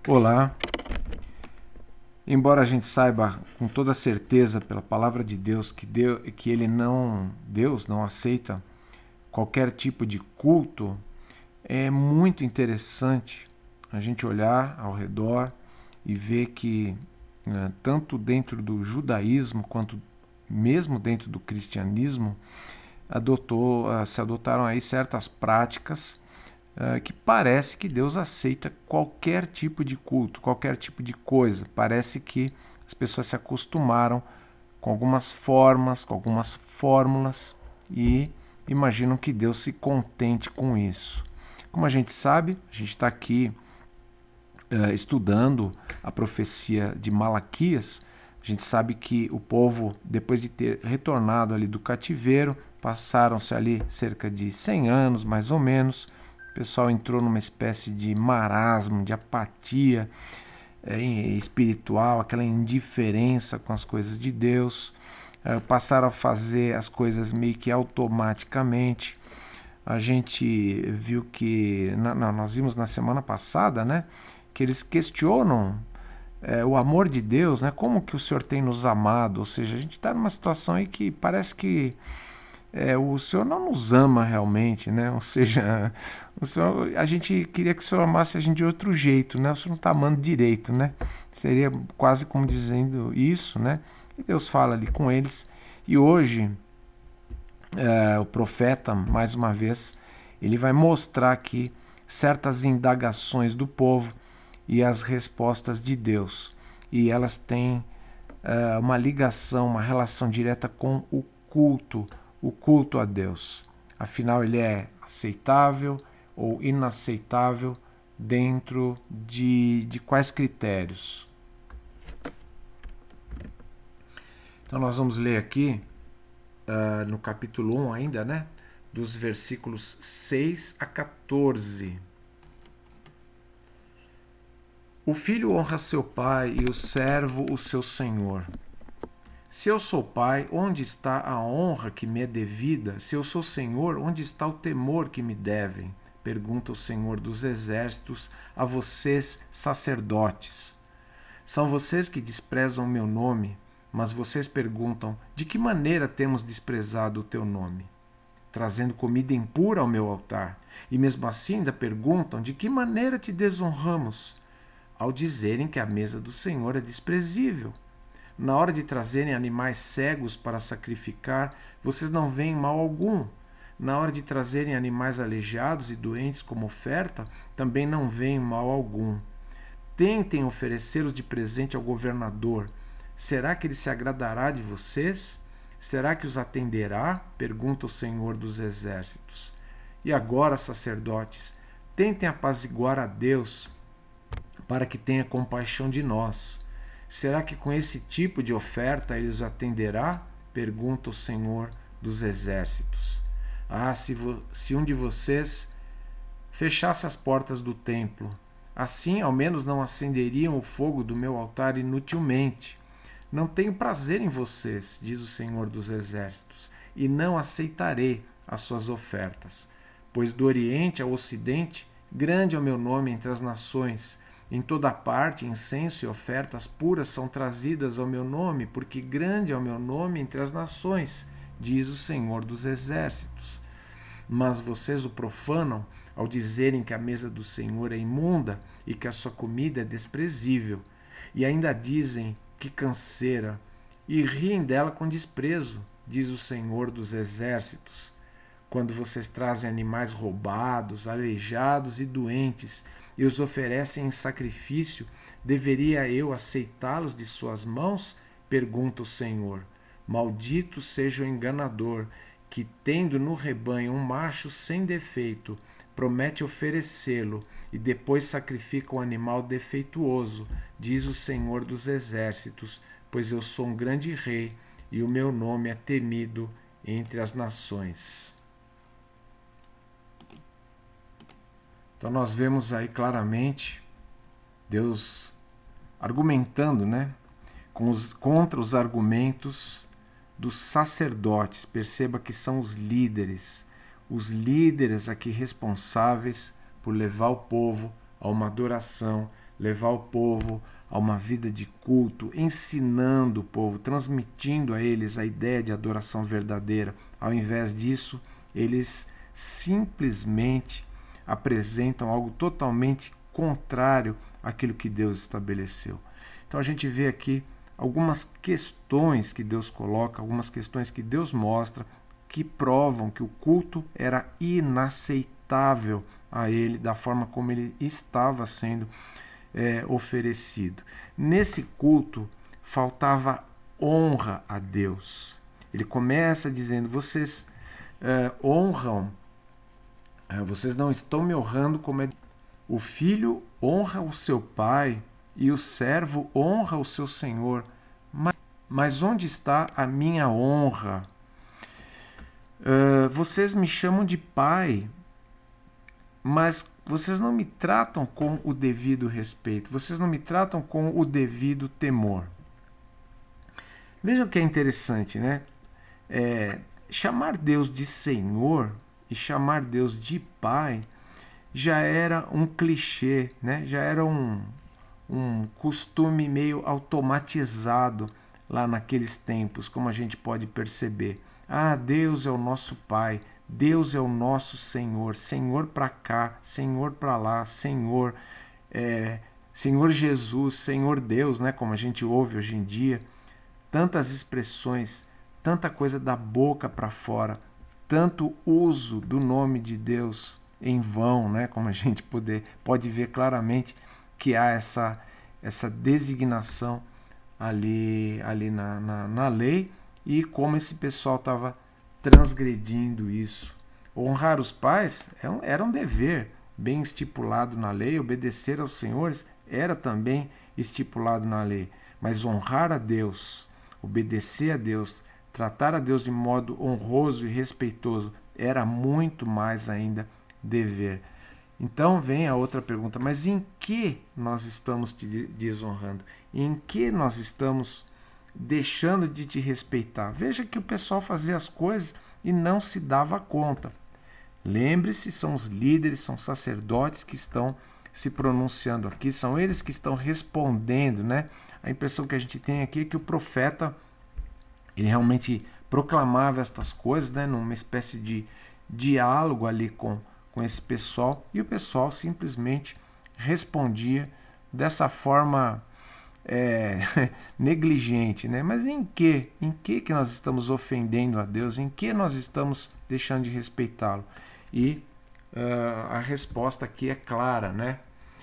Olá. Embora a gente saiba com toda certeza pela palavra de Deus que Deus não aceita qualquer tipo de culto, é muito interessante a gente olhar ao redor e ver que tanto dentro do judaísmo quanto mesmo dentro do cristianismo se adotaram aí certas práticas que parece que Deus aceita qualquer tipo de culto, qualquer tipo de coisa. Parece que as pessoas se acostumaram com algumas formas, com algumas fórmulas e imaginam que Deus se contente com isso. Como a gente sabe, a gente está aqui estudando a profecia de Malaquias. A gente sabe que o povo, depois de ter retornado ali do cativeiro, passaram-se ali cerca de 100 anos, mais ou menos. O pessoal entrou numa espécie de marasmo, de apatia espiritual, aquela indiferença com as coisas de Deus. Passaram a fazer as coisas meio que automaticamente. A gente viu que, nós vimos na semana passada, né, que eles questionam o amor de Deus, né? Como que o Senhor tem nos amado? Ou seja, a gente está numa situação aí que parece que o Senhor não nos ama realmente, né? Ou seja, a gente queria que o Senhor amasse a gente de outro jeito, né? O Senhor não está amando direito, né? Seria quase como dizendo isso, né? E Deus fala ali com eles. E hoje, o profeta, mais uma vez, ele vai mostrar aqui certas indagações do povo e as respostas de Deus. E elas têm uma ligação, uma relação direta com o culto a Deus. Afinal, ele é aceitável ou inaceitável dentro de quais critérios? Então nós vamos ler aqui no capítulo 1 ainda, né? Dos versículos 6 a 14. O filho honra seu pai e o servo o seu senhor. Se eu sou pai, onde está a honra que me é devida? Se eu sou senhor, onde está o temor que me devem? Pergunta o Senhor dos Exércitos a vocês, sacerdotes. São vocês que desprezam o meu nome, mas vocês perguntam: de que maneira temos desprezado o teu nome? Trazendo comida impura ao meu altar. E mesmo assim ainda perguntam: de que maneira te desonramos? Ao dizerem que a mesa do Senhor é desprezível. Na hora de trazerem animais cegos para sacrificar, vocês não veem mal algum. Na hora de trazerem animais aleijados e doentes como oferta, também não veem mal algum. Tentem oferecê-los de presente ao governador. Será que ele se agradará de vocês? Será que os atenderá? Pergunta o Senhor dos Exércitos. E agora, sacerdotes, tentem apaziguar a Deus para que tenha compaixão de nós. Será que com esse tipo de oferta ele os atenderá? Pergunta o Senhor dos Exércitos. Se um de vocês fechasse as portas do templo, assim ao menos não acenderiam o fogo do meu altar inutilmente. Não tenho prazer em vocês, diz o Senhor dos Exércitos, e não aceitarei as suas ofertas. Pois do Oriente ao Ocidente, grande é o meu nome entre as nações. Em toda parte, incenso e ofertas puras são trazidas ao meu nome, porque grande é o meu nome entre as nações, diz o Senhor dos Exércitos. Mas vocês o profanam ao dizerem que a mesa do Senhor é imunda e que a sua comida é desprezível. E ainda dizem: que canseira, e riem dela com desprezo, diz o Senhor dos Exércitos. Quando vocês trazem animais roubados, aleijados e doentes, e os oferecem em sacrifício, deveria eu aceitá-los de suas mãos? Pergunta o Senhor. Maldito seja o enganador, que, tendo no rebanho um macho sem defeito, promete oferecê-lo e depois sacrifica um animal defeituoso, diz o Senhor dos Exércitos, pois eu sou um grande rei e o meu nome é temido entre as nações. Então nós vemos aí claramente Deus argumentando, né, contra os argumentos dos sacerdotes. Perceba que são os líderes aqui responsáveis por levar o povo a uma adoração levar o povo a uma vida de culto, ensinando o povo, transmitindo a eles a ideia de adoração verdadeira. Ao invés disso, eles simplesmente apresentam algo totalmente contrário àquilo que Deus estabeleceu. Então a gente vê aqui algumas questões que Deus coloca, algumas questões que Deus mostra, que provam que o culto era inaceitável a ele, da forma como ele estava sendo oferecido. Nesse culto faltava honra a Deus. Ele começa dizendo: vocês honram, vocês não estão me honrando como é. O filho honra o seu pai e o servo honra o seu senhor. Mas onde está a minha honra? Vocês me chamam de pai, mas vocês não me tratam com o devido respeito, vocês não me tratam com o devido temor. Vejam que é interessante, né? Chamar Deus de Senhor e chamar Deus de Pai já era um clichê, né? Já era um costume meio automatizado lá naqueles tempos, como a gente pode perceber. Deus é o nosso Pai, Deus é o nosso Senhor, Senhor para cá, Senhor para lá, Senhor, Senhor Jesus, Senhor Deus, né? Como a gente ouve hoje em dia, tantas expressões, tanta coisa da boca para fora, tanto uso do nome de Deus em vão, né? Como a gente pode ver claramente que há essa designação ali na lei, e como esse pessoal estava transgredindo isso. Honrar os pais era um dever bem estipulado na lei, obedecer aos senhores era também estipulado na lei, mas honrar a Deus, obedecer a Deus, tratar a Deus de modo honroso e respeitoso era muito mais ainda dever. Então vem a outra pergunta: mas em que nós estamos te desonrando? Em que nós estamos deixando de te respeitar? Veja que o pessoal fazia as coisas e não se dava conta. Lembre-se, são os líderes, são sacerdotes que estão se pronunciando aqui, são eles que estão respondendo, né? A impressão que a gente tem aqui é que o profeta, ele realmente proclamava estas coisas, né? Numa espécie de diálogo ali com esse pessoal, e o pessoal simplesmente respondia dessa forma negligente, né? Mas em que nós estamos ofendendo a Deus? Em que nós estamos deixando de respeitá-lo? E a resposta aqui é clara, né?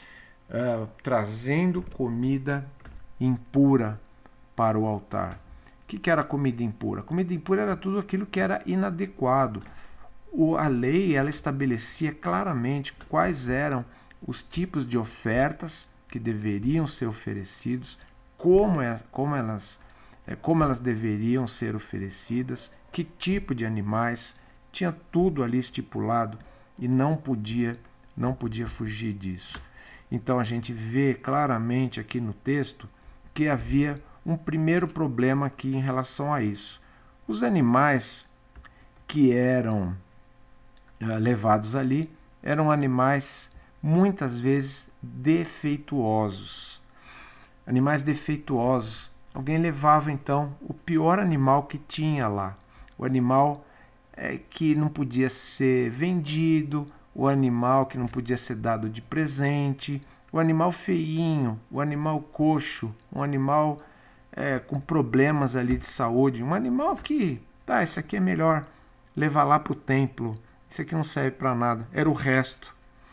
Trazendo comida impura para o altar. O que era comida impura? Comida impura era tudo aquilo que era inadequado. A lei, ela estabelecia claramente quais eram os tipos de ofertas que deveriam ser oferecidos, como elas deveriam ser oferecidas, que tipo de animais, tinha tudo ali estipulado e não podia fugir disso. Então a gente vê claramente aqui no texto que havia um primeiro problema aqui em relação a isso. Os animais que eram levados ali eram animais muitas vezes defeituosos. Animais defeituosos. Alguém levava então o pior animal que tinha lá. O animal que não podia ser vendido, o animal que não podia ser dado de presente, o animal feinho, o animal coxo, um animal com problemas ali de saúde, um animal que, esse aqui é melhor levar lá para o templo, isso aqui não serve para nada, era o resto.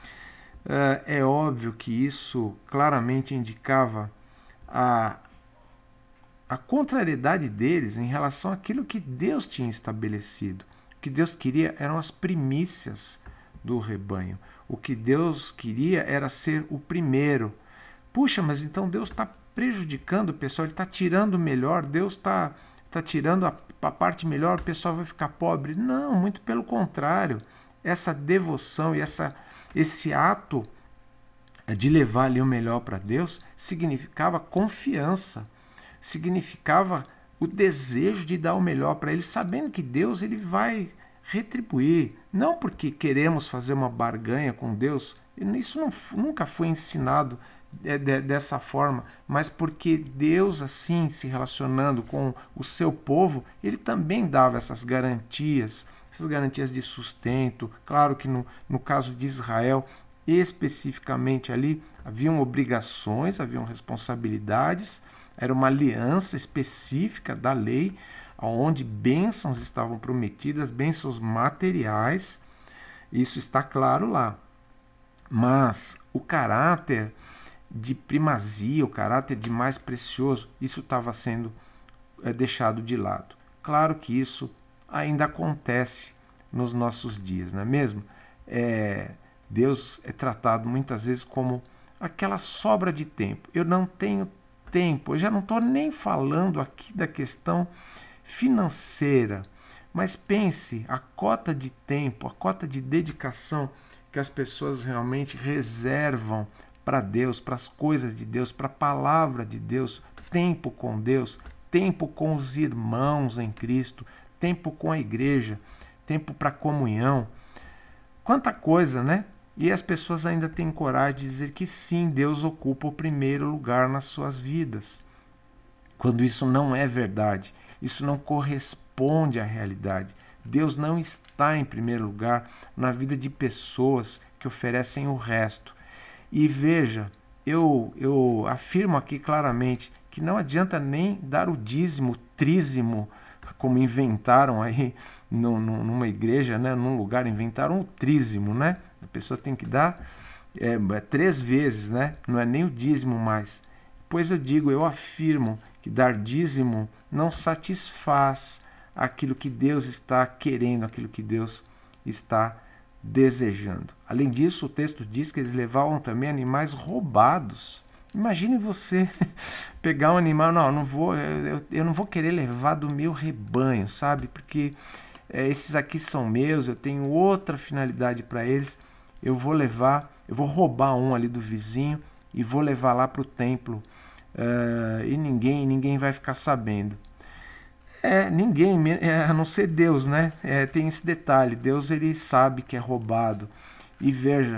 É óbvio que isso claramente indicava a contrariedade deles em relação àquilo que Deus tinha estabelecido. O que Deus queria eram as primícias do rebanho. O que Deus queria era ser o primeiro. Puxa, mas então Deus está prejudicando o pessoal, Ele está tirando o melhor, Deus está tirando a parte melhor, o pessoal vai ficar pobre. Não, muito pelo contrário. Essa devoção e esse ato de levar ali o melhor para Deus significava confiança, significava o desejo de dar o melhor para Ele, sabendo que Deus ele vai retribuir. Não porque queremos fazer uma barganha com Deus, isso nunca foi ensinado dessa forma, mas porque Deus, assim, se relacionando com o seu povo, ele também dava essas garantias de sustento. Claro que no caso de Israel, especificamente ali, haviam obrigações, haviam responsabilidades, era uma aliança específica da lei, onde bênçãos estavam prometidas, bênçãos materiais, isso está claro lá. Mas o caráter de primazia, o caráter de mais precioso, isso estava sendo deixado de lado. Claro que isso ainda acontece nos nossos dias, não é mesmo? Deus é tratado muitas vezes como aquela sobra de tempo. Eu não tenho tempo, eu já não estou nem falando aqui da questão financeira, mas pense a cota de tempo, a cota de dedicação que as pessoas realmente reservam para Deus, para as coisas de Deus, para a palavra de Deus, tempo com Deus, tempo com os irmãos em Cristo, tempo com a igreja, tempo para comunhão. Quanta coisa, né? E as pessoas ainda têm coragem de dizer que sim, Deus ocupa o primeiro lugar nas suas vidas, quando isso não é verdade, isso não corresponde à realidade. Deus não está em primeiro lugar na vida de pessoas que oferecem o resto. E veja, eu afirmo aqui claramente que não adianta nem dar o dízimo, trízimo, como inventaram aí numa igreja, né, num lugar, inventaram o trízimo, né? A pessoa tem que dar 3 vezes, né? Não é nem o dízimo mais. Pois eu afirmo que dar dízimo não satisfaz aquilo que Deus está querendo, aquilo que Deus está desejando. Além disso, o texto diz que eles levavam também animais roubados. Imagine você pegar um animal, eu não vou querer levar do meu rebanho, sabe? Porque esses aqui são meus, eu tenho outra finalidade para eles. Eu vou roubar um ali do vizinho e vou levar lá para o templo. E ninguém vai ficar sabendo. Ninguém, a não ser Deus, né? Tem esse detalhe, Deus ele sabe que é roubado. E veja,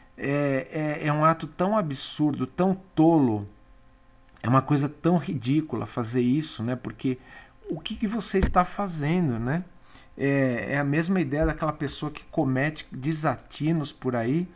é um ato tão absurdo, tão tolo, é uma coisa tão ridícula fazer isso, né? Porque o que você está fazendo, né? É a mesma ideia daquela pessoa que comete desatinos por aí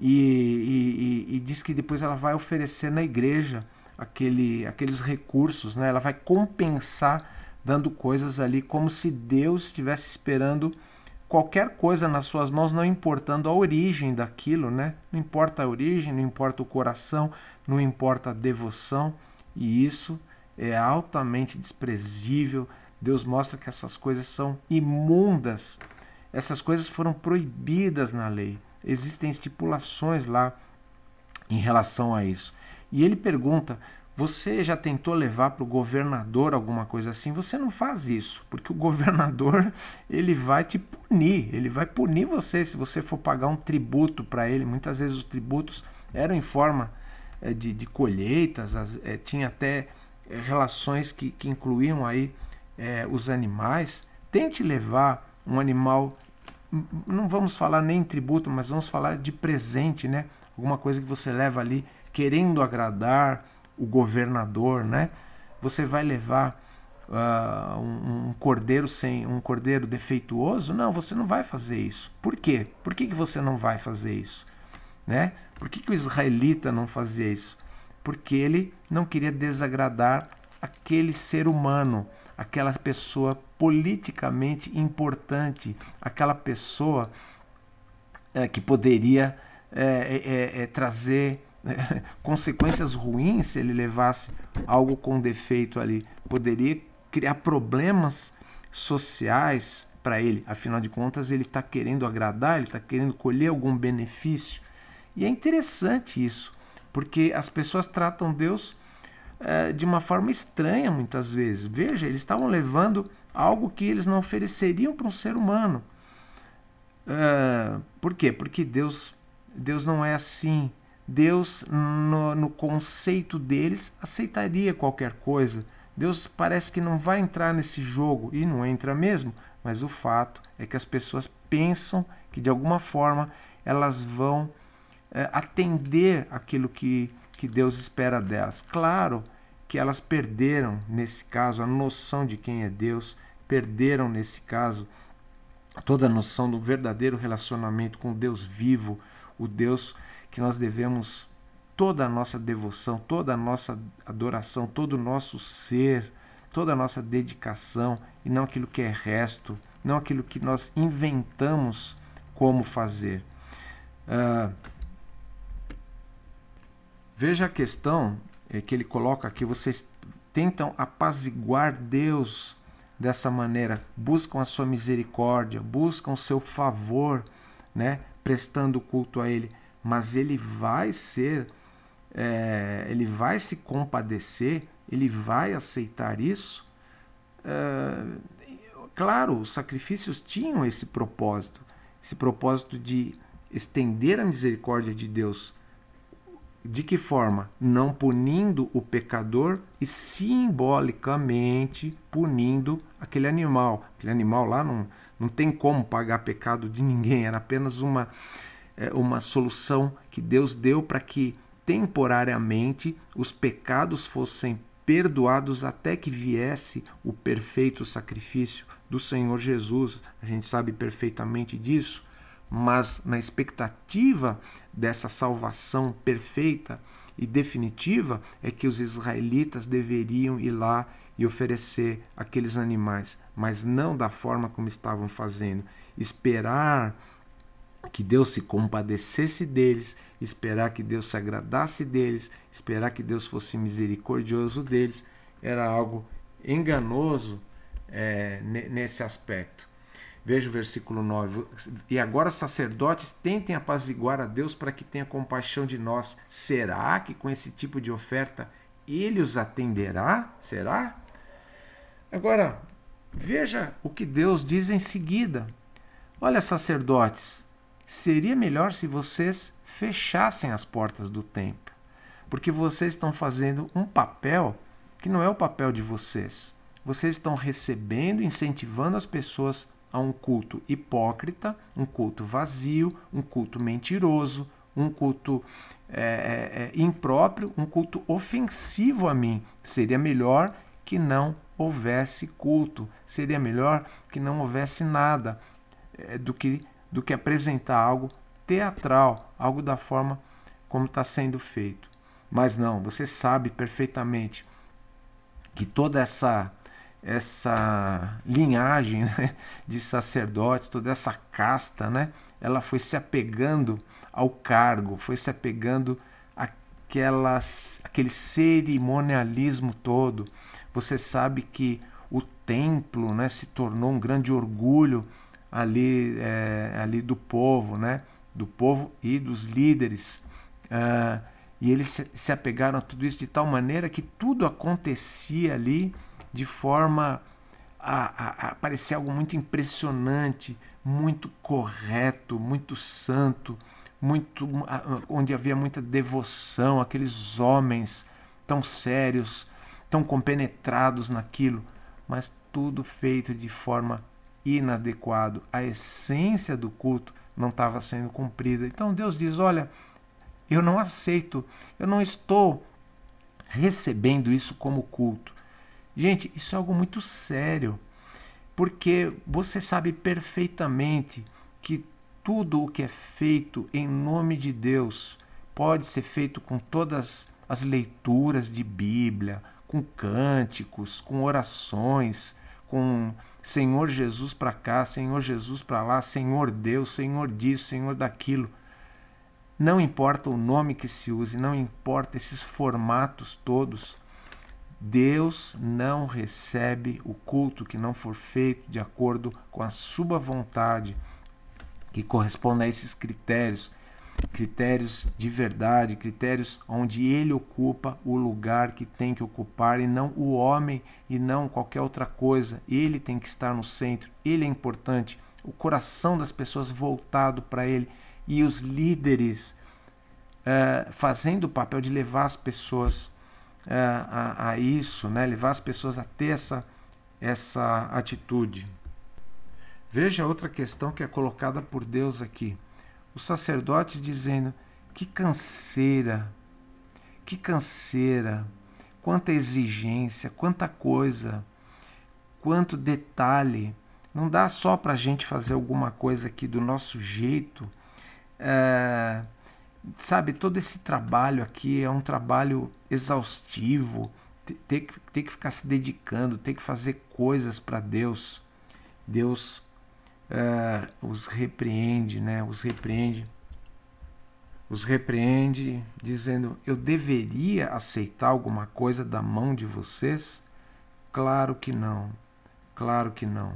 e diz que depois ela vai oferecer na igreja aqueles recursos, né? Ela vai compensar dando coisas ali como se Deus estivesse esperando qualquer coisa nas suas mãos, não importando a origem daquilo, né? Não importa a origem, não importa o coração, não importa a devoção, e isso é altamente desprezível. Deus mostra que essas coisas são imundas. Essas coisas foram proibidas na lei. Existem estipulações lá em relação a isso. E ele pergunta: você já tentou levar para o governador alguma coisa assim? Você não faz isso, porque o governador ele vai te punir, ele vai punir você se você for pagar um tributo para ele. Muitas vezes os tributos eram em forma de colheitas, tinha até relações que incluíam aí os animais. Tente levar um animal, não vamos falar nem em tributo, mas vamos falar de presente, né? Alguma coisa que você leva ali querendo agradar o governador, né? Você vai levar um cordeiro defeituoso? Não, você não vai fazer isso. Por quê? Por que você não vai fazer isso? Né? Por que o israelita não fazia isso? Porque ele não queria desagradar aquele ser humano, aquela pessoa politicamente importante, aquela pessoa que poderia trazer consequências ruins se ele levasse algo com defeito ali. Poderia criar problemas sociais para ele. Afinal de contas, ele está querendo agradar, ele está querendo colher algum benefício. E é interessante isso, porque as pessoas tratam Deus de uma forma estranha muitas vezes. Veja, eles estavam levando algo que eles não ofereceriam para um ser humano. Por quê? Porque Deus não é assim. Deus, no conceito deles, aceitaria qualquer coisa. Deus parece que não vai entrar nesse jogo, e não entra mesmo, mas o fato é que as pessoas pensam que de alguma forma elas vão atender aquilo que que Deus espera delas. Claro que elas perderam, nesse caso, a noção de quem é Deus, perderam, nesse caso, toda a noção do verdadeiro relacionamento com o Deus vivo, o Deus que nós devemos toda a nossa devoção, toda a nossa adoração, todo o nosso ser, toda a nossa dedicação, e não aquilo que é resto, não aquilo que nós inventamos como fazer. Veja a questão que ele coloca aqui: vocês tentam apaziguar Deus dessa maneira, buscam a sua misericórdia, buscam o seu favor, né, prestando culto a ele, mas ele vai ele vai se compadecer, ele vai aceitar isso? Claro, os sacrifícios tinham esse propósito de estender a misericórdia de Deus. De que forma? Não punindo o pecador e simbolicamente punindo aquele animal. Aquele animal lá não tem como pagar pecado de ninguém, era apenas uma solução que Deus deu para que temporariamente os pecados fossem perdoados até que viesse o perfeito sacrifício do Senhor Jesus. A gente sabe perfeitamente disso. Mas na expectativa dessa salvação perfeita e definitiva é que os israelitas deveriam ir lá e oferecer aqueles animais, mas não da forma como estavam fazendo. Esperar que Deus se compadecesse deles, esperar que Deus se agradasse deles, esperar que Deus fosse misericordioso deles, era algo enganoso nesse aspecto. Veja o versículo 9. E agora, sacerdotes, tentem apaziguar a Deus para que tenha compaixão de nós. Será que com esse tipo de oferta ele os atenderá? Será? Agora, veja o que Deus diz em seguida. Olha, sacerdotes, seria melhor se vocês fechassem as portas do templo, porque vocês estão fazendo um papel que não é o papel de vocês. Vocês estão recebendo, incentivando as pessoas a um culto hipócrita, um culto vazio, um culto mentiroso, um culto impróprio, um culto ofensivo a mim. Seria melhor que não houvesse culto, seria melhor que não houvesse nada do que apresentar algo teatral, algo da forma como está sendo feito. Mas não, você sabe perfeitamente que toda essa linhagem, né, de sacerdotes, toda essa casta, né, ela foi se apegando ao cargo, foi se apegando àquele cerimonialismo todo. Você sabe que o templo, né, se tornou um grande orgulho ali do povo, né, do povo e dos líderes. E eles se apegaram a tudo isso de tal maneira que tudo acontecia ali de forma a parecer algo muito impressionante, muito correto, muito santo, onde havia muita devoção, aqueles homens tão sérios, tão compenetrados naquilo, mas tudo feito de forma inadequada. A essência do culto não estava sendo cumprida. Então Deus diz: olha, eu não aceito, eu não estou recebendo isso como culto. Gente, isso é algo muito sério, porque você sabe perfeitamente que tudo o que é feito em nome de Deus pode ser feito com todas as leituras de Bíblia, com cânticos, com orações, com Senhor Jesus para cá, Senhor Jesus para lá, Senhor Deus, Senhor disso, Senhor daquilo. Não importa o nome que se use, não importa esses formatos todos. Deus não recebe o culto que não for feito de acordo com a sua vontade, que corresponde a esses critérios de verdade, critérios onde ele ocupa o lugar que tem que ocupar, e não o homem, e não qualquer outra coisa. Ele tem que estar no centro, ele é importante, o coração das pessoas voltado para ele, e os líderes fazendo o papel de levar as pessoas a isso, né? Levar as pessoas a ter essa atitude. Veja outra questão que é colocada por Deus aqui. Os sacerdotes dizendo: que canseira, Que canseira, quanta exigência, quanta coisa, quanto detalhe. Não dá só para a gente fazer alguma coisa aqui do nosso jeito. Sabe, todo esse trabalho aqui é um trabalho exaustivo. Ter que ficar se dedicando, ter que fazer coisas para Deus. Deus os repreende, né? Os repreende, dizendo: eu deveria aceitar alguma coisa da mão de vocês? Claro que não, claro que não.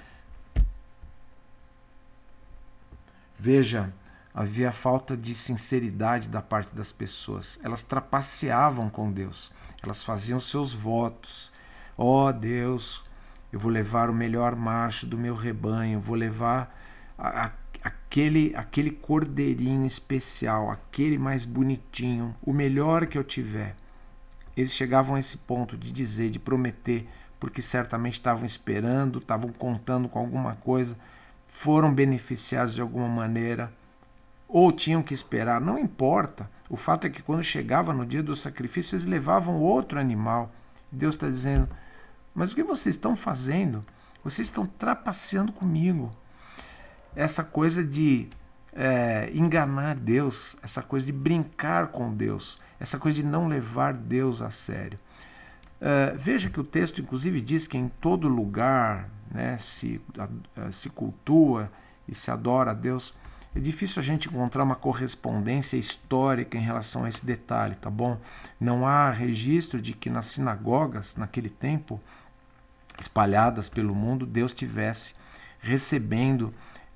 Veja, havia falta de sinceridade da parte das pessoas. Elas trapaceavam com Deus, elas faziam seus votos. Ó Deus, eu vou levar o melhor macho do meu rebanho, vou levar aquele cordeirinho especial, aquele mais bonitinho, o melhor que eu tiver. Eles chegavam a esse ponto de dizer, de prometer, porque certamente estavam esperando, estavam contando com alguma coisa, foram beneficiados de alguma maneira, ou tinham que esperar, não importa. O fato é que quando chegava no dia do sacrifício, eles levavam outro animal. Deus está dizendo: mas o que vocês estão fazendo? Vocês estão trapaceando comigo. Essa coisa de enganar Deus, essa coisa de brincar com Deus, essa coisa de não levar Deus a sério. Veja que o texto inclusive diz que em todo lugar, né, se cultua e se adora a Deus. É difícil a gente encontrar uma correspondência histórica em relação a esse detalhe, tá bom? Não há registro de que nas sinagogas, naquele tempo, espalhadas pelo mundo, Deus estivesse recebendo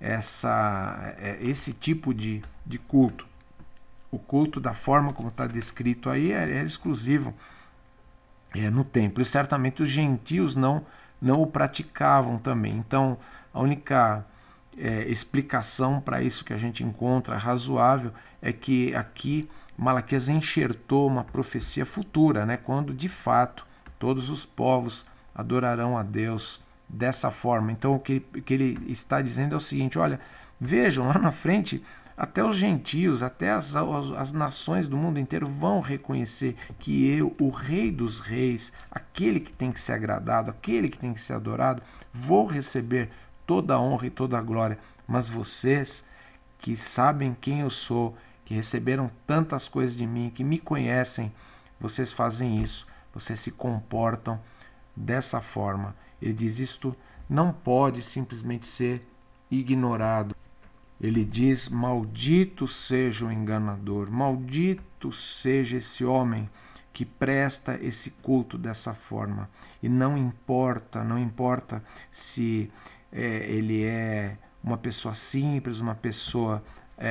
esse tipo de culto. O culto, da forma como está descrito aí, é exclusivo no templo. E certamente os gentios não o praticavam também. Então, a única explicação para isso que a gente encontra razoável é que aqui Malaquias enxertou uma profecia futura, né? Quando de fato todos os povos adorarão a Deus dessa forma. Então o que ele está dizendo é o seguinte: olha, vejam lá na frente, até os gentios, até as nações do mundo inteiro vão reconhecer que eu, o Rei dos Reis, aquele que tem que ser agradado, aquele que tem que ser adorado, vou receber toda a honra e toda a glória. Mas vocês que sabem quem eu sou, que receberam tantas coisas de mim, que me conhecem, vocês fazem isso, vocês se comportam dessa forma. Ele diz: isto não pode simplesmente ser ignorado. Ele diz: maldito seja o enganador, maldito seja esse homem que presta esse culto dessa forma. E não importa se ele é uma pessoa simples, uma pessoa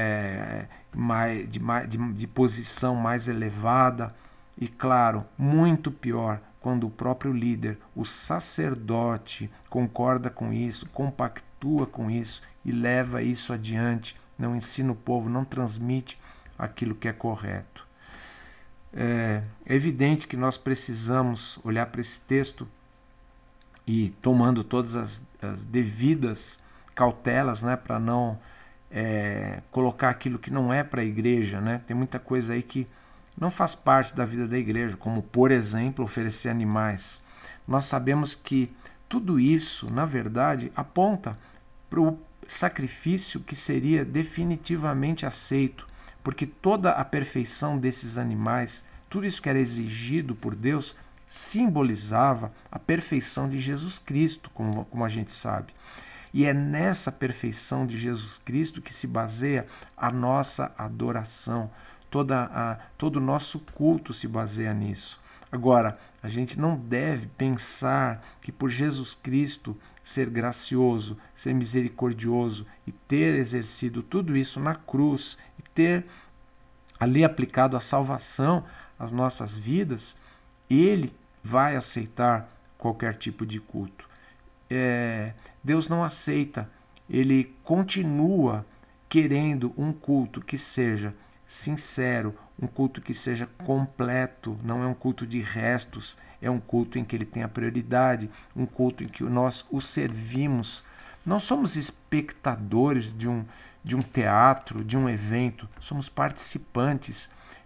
de posição mais elevada. E claro, muito pior, quando o próprio líder, o sacerdote, concorda com isso, compactua com isso e leva isso adiante, não ensina o povo, não transmite aquilo que é correto. É evidente que nós precisamos olhar para esse texto e tomando todas as devidas cautelas, né, para não colocar aquilo que não é para a igreja, né? Tem muita coisa aí que não faz parte da vida da igreja, como, por exemplo, oferecer animais. Nós sabemos que tudo isso, na verdade, aponta para o sacrifício que seria definitivamente aceito, porque toda a perfeição desses animais, tudo isso que era exigido por Deus, simbolizava a perfeição de Jesus Cristo, como a gente sabe. E é nessa perfeição de Jesus Cristo que se baseia a nossa adoração. Todo o nosso culto se baseia nisso. Agora, a gente não deve pensar que por Jesus Cristo ser gracioso, ser misericordioso e ter exercido tudo isso na cruz e ter ali aplicado a salvação às nossas vidas, ele vai aceitar qualquer tipo de culto. Deus não aceita, ele continua querendo um culto que seja sincero, um culto que seja completo, não é um culto de restos, é um culto em que ele tem a prioridade, um culto em que nós o servimos. Não somos espectadores de um teatro, de um evento, somos participantes.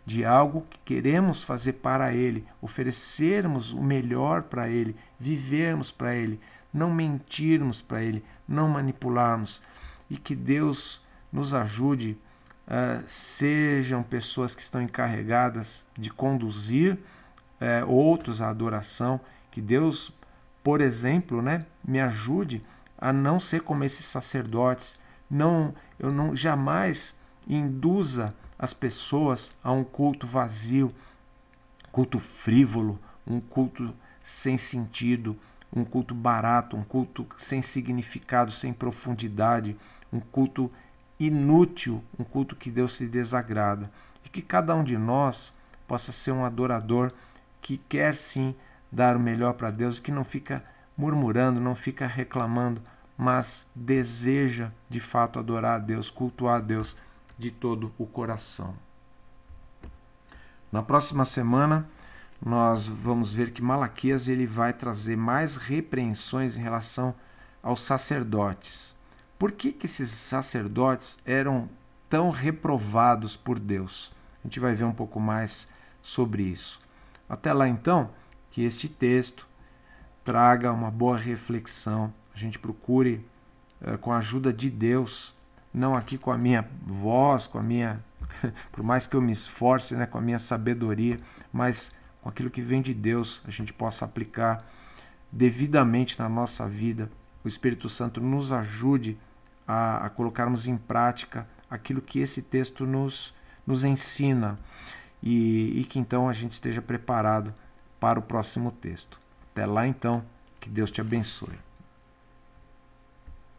de algo que queremos fazer para Ele, oferecermos o melhor para Ele, vivermos para Ele, não mentirmos para Ele, não manipularmos. E que Deus nos ajude, sejam pessoas que estão encarregadas de conduzir outros à adoração, que Deus, por exemplo, me ajude a não ser como esses sacerdotes, eu não jamais induza as pessoas a um culto vazio, culto frívolo, um culto sem sentido, um culto barato, um culto sem significado, sem profundidade, um culto inútil, um culto que Deus se desagrada. E que cada um de nós possa ser um adorador que quer sim dar o melhor para Deus, que não fica murmurando, não fica reclamando, mas deseja de fato adorar a Deus, cultuar a Deus de todo o coração. Na próxima semana, nós vamos ver que Malaquias ele vai trazer mais repreensões em relação aos sacerdotes. Por que esses sacerdotes eram tão reprovados por Deus? A gente vai ver um pouco mais sobre isso. Até lá, então, que este texto traga uma boa reflexão. A gente procure, com a ajuda de Deus, não aqui com a minha voz, com a minha, por mais que eu me esforce, com a minha sabedoria, mas com aquilo que vem de Deus, a gente possa aplicar devidamente na nossa vida. O Espírito Santo nos ajude a colocarmos em prática aquilo que esse texto nos ensina e que então a gente esteja preparado para o próximo texto. Até lá então, que Deus te abençoe.